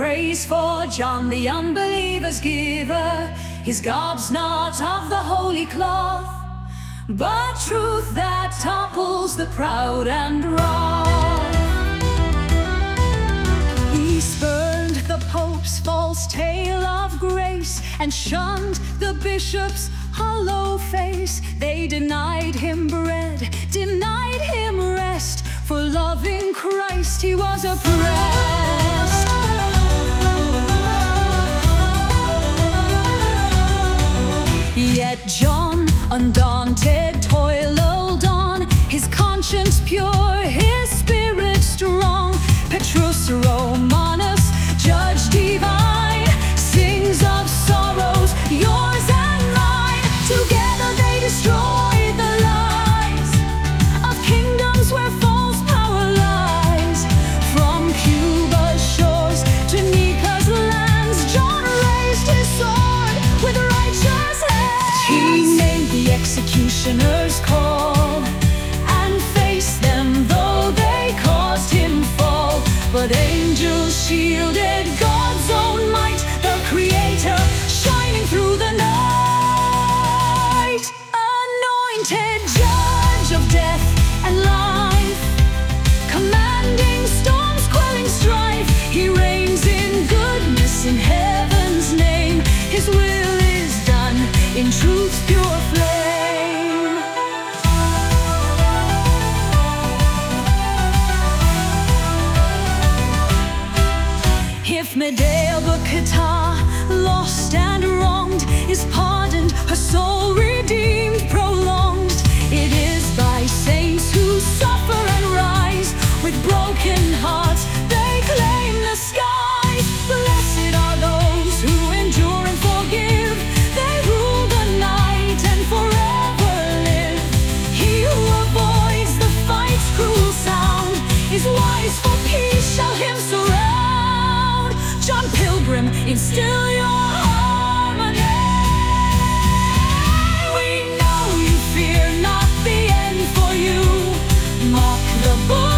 praise for John the unbeliever's giver. His gob's not of the holy cloth, but truth that topples the proud and wrong. He spurned the Pope's false tale of grace and shunned the bishop's hollow face. They denied him bread, denied him rest. For loving Christ he was oppressed. Yet John, undaunted, toiled on, his conscience pure, his spirit strong. Petrus Romanus, judge divine, sings of sorrows, yours and mine. Together they destroy the lies of kingdoms where false power lies. From Cuba's shores to Nika's lands, John raised his sword with righteous hands. He named the executioner's call and faced them, though they caused him fall. But angels shielded God's own might, the Creator shining through the night. Anointed judge of death and life, commanding storms, quelling strife. He reigns in goodness in heaven's name. His will is done in truth's pure flame. If Medea Bukata, lost and wronged, is pardoned, her soul redeemed, prolonged. It is by saints who suffer and rise with broken hearts, they claim the skies. Blessed are those who endure and forgive, they rule the night and forever live. He who avoids the fight's cruel sound is wise, for peace shall him surround. John Pilgrim, instill your harmony. We know you fear not the end for you. Mock the bull.